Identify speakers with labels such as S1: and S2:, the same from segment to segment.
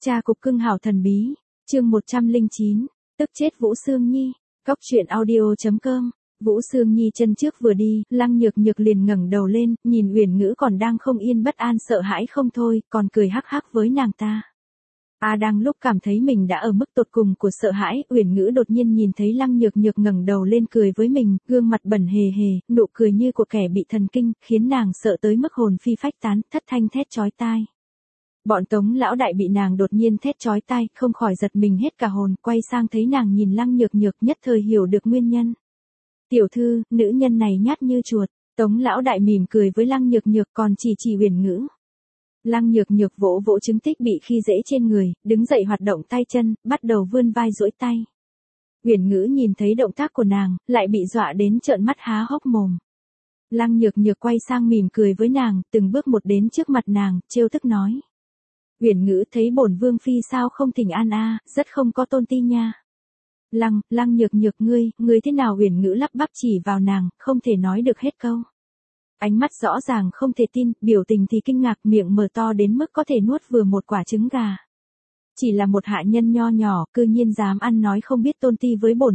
S1: Cha cục cưng hảo thần bí, chương 109, tức chết Vũ Sương Nhi, Cóc truyện audio.com. Vũ Sương Nhi chân trước vừa đi, Lăng Nhược Nhược liền ngẩng đầu lên, nhìn Uyển Ngữ còn đang không yên bất an sợ hãi không thôi, còn cười hắc hắc với nàng ta. Đang lúc cảm thấy mình đã ở mức tột cùng của sợ hãi, Uyển Ngữ đột nhiên nhìn thấy Lăng Nhược Nhược ngẩng đầu lên cười với mình, gương mặt bẩn hề hề, nụ cười như của kẻ bị thần kinh, khiến nàng sợ tới mức hồn phi phách tán, thất thanh thét chói tai. Bọn Tống lão đại bị nàng đột nhiên thét chói tai, không khỏi giật mình hết cả hồn, quay sang thấy nàng nhìn Lăng Nhược Nhược, nhất thời hiểu được nguyên nhân. Tiểu thư, nữ nhân này nhát như chuột. Tống lão đại mỉm cười với Lăng Nhược Nhược, còn chỉ Uyển Ngữ. Lăng Nhược Nhược vỗ vỗ chứng tích bị khi dễ trên người, đứng dậy hoạt động tay chân, bắt đầu vươn vai duỗi tay. Uyển Ngữ nhìn thấy động tác của nàng, lại bị dọa đến trợn mắt há hốc mồm. Lăng Nhược Nhược quay sang mỉm cười với nàng, từng bước một đến trước mặt nàng, trêu tức nói: Uyển Ngữ, thấy bổn vương phi sao không thỉnh an rất không có tôn ti nha. Lăng Nhược Nhược, ngươi thế nào? Uyển Ngữ lắp bắp chỉ vào nàng, không thể nói được hết câu. Ánh mắt rõ ràng không thể tin, biểu tình thì kinh ngạc, miệng mở to đến mức có thể nuốt vừa một quả trứng gà. Chỉ là một hạ nhân nho nhỏ, cư nhiên dám ăn nói không biết tôn ti với bổn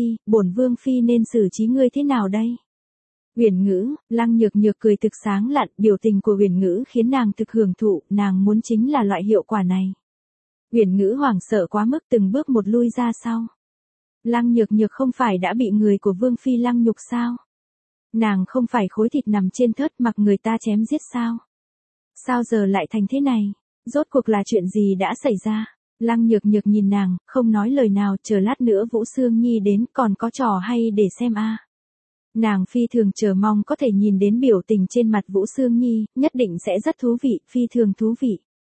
S1: vương phi nên xử trí ngươi thế nào đây? Uyển Ngữ, Lăng Nhược Nhược cười thực sáng lạn, biểu tình của Uyển Ngữ khiến nàng thực hưởng thụ, nàng muốn chính là loại hiệu quả này. Uyển Ngữ hoảng sợ quá mức, từng bước một lui ra sau. Lăng Nhược Nhược không phải đã bị người của vương phi lăng nhục sao? Nàng không phải khối thịt nằm trên thớt mặc người ta chém giết sao? Sao giờ lại thành thế này? Rốt cuộc là chuyện gì đã xảy ra? Lăng Nhược Nhược nhìn nàng, không nói lời nào, chờ lát nữa Vũ Sương Nhi đến còn có trò hay để xem Nàng phi thường chờ mong có thể nhìn đến biểu tình trên mặt Vũ Sương Nhi, nhất định sẽ rất thú vị, phi thường thú vị.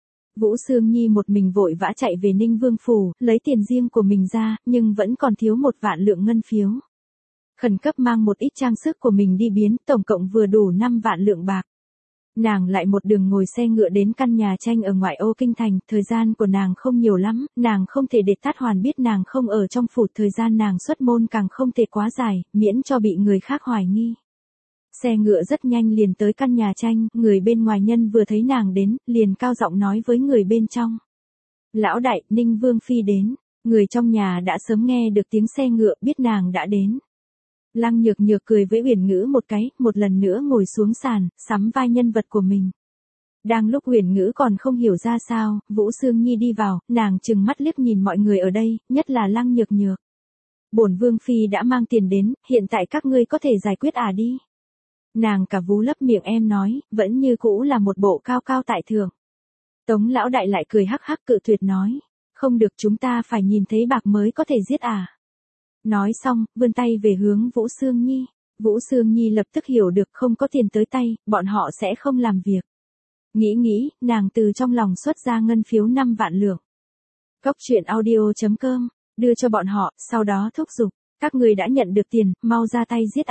S1: Vũ Sương Nhi một mình vội vã chạy về Ninh Vương phủ, lấy tiền riêng của mình ra, nhưng vẫn còn thiếu 1 vạn lượng ngân phiếu. Khẩn cấp mang một ít trang sức của mình đi biến, tổng cộng vừa đủ 5 vạn lượng bạc. Nàng lại một đường ngồi xe ngựa đến căn nhà tranh ở ngoại ô kinh thành, thời gian của nàng không nhiều lắm, nàng không thể để Tát Hoàn biết nàng không ở trong phủ, thời gian nàng xuất môn càng không thể quá dài, miễn cho bị người khác hoài nghi. Xe ngựa rất nhanh liền tới căn nhà tranh, người bên ngoài nhân vừa thấy nàng đến, liền cao giọng nói với người bên trong. Lão đại, Ninh Vương phi đến. Người trong nhà đã sớm nghe được tiếng xe ngựa, biết nàng đã đến. Lăng Nhược Nhược cười với Uyển Ngữ một cái, một lần nữa ngồi xuống sàn, sắm vai nhân vật của mình. Đang lúc Uyển Ngữ còn không hiểu ra sao, Vũ Sương Nhi đi vào, nàng trừng mắt liếc nhìn mọi người ở đây, nhất là Lăng Nhược Nhược. Bổn vương phi đã mang tiền đến, hiện tại các ngươi có thể giải quyết đi. Nàng cả vú lấp miệng em nói, vẫn như cũ là một bộ cao cao tại thượng. Tống lão đại lại cười hắc hắc cự tuyệt nói, không được, chúng ta phải nhìn thấy bạc mới có thể giết Nói xong, vươn tay về hướng Vũ Sương Nhi. Vũ Sương Nhi lập tức hiểu được không có tiền tới tay, bọn họ sẽ không làm việc. Nghĩ, nàng từ trong lòng xuất ra ngân phiếu 5 vạn lượng. Cóc truyện audio.com, đưa cho bọn họ, sau đó thúc giục, các người đã nhận được tiền, mau ra tay giết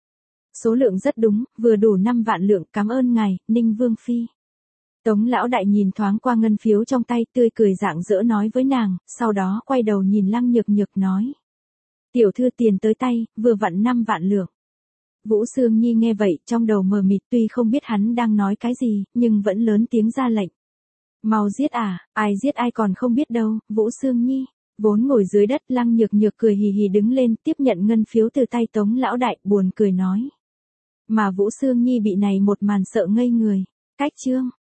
S1: Số lượng rất đúng, vừa đủ 5 vạn lượng, cảm ơn ngài, Ninh Vương phi. Tống lão đại nhìn thoáng qua ngân phiếu trong tay, tươi cười rạng rỡ nói với nàng, sau đó quay đầu nhìn Lăng Nhược Nhược nói. Tiểu thư, tiền tới tay, vừa vặn 5 vạn lượng. Vũ Sương Nhi nghe vậy, trong đầu mờ mịt, tuy không biết hắn đang nói cái gì, nhưng vẫn lớn tiếng ra lệnh. Mau giết ai giết ai còn không biết đâu, Vũ Sương Nhi. Vốn ngồi dưới đất, Lăng Nhược Nhược cười hì hì đứng lên, tiếp nhận ngân phiếu từ tay Tống lão đại, buồn cười nói. Mà Vũ Sương Nhi bị này một màn sợ ngây người. Cách chương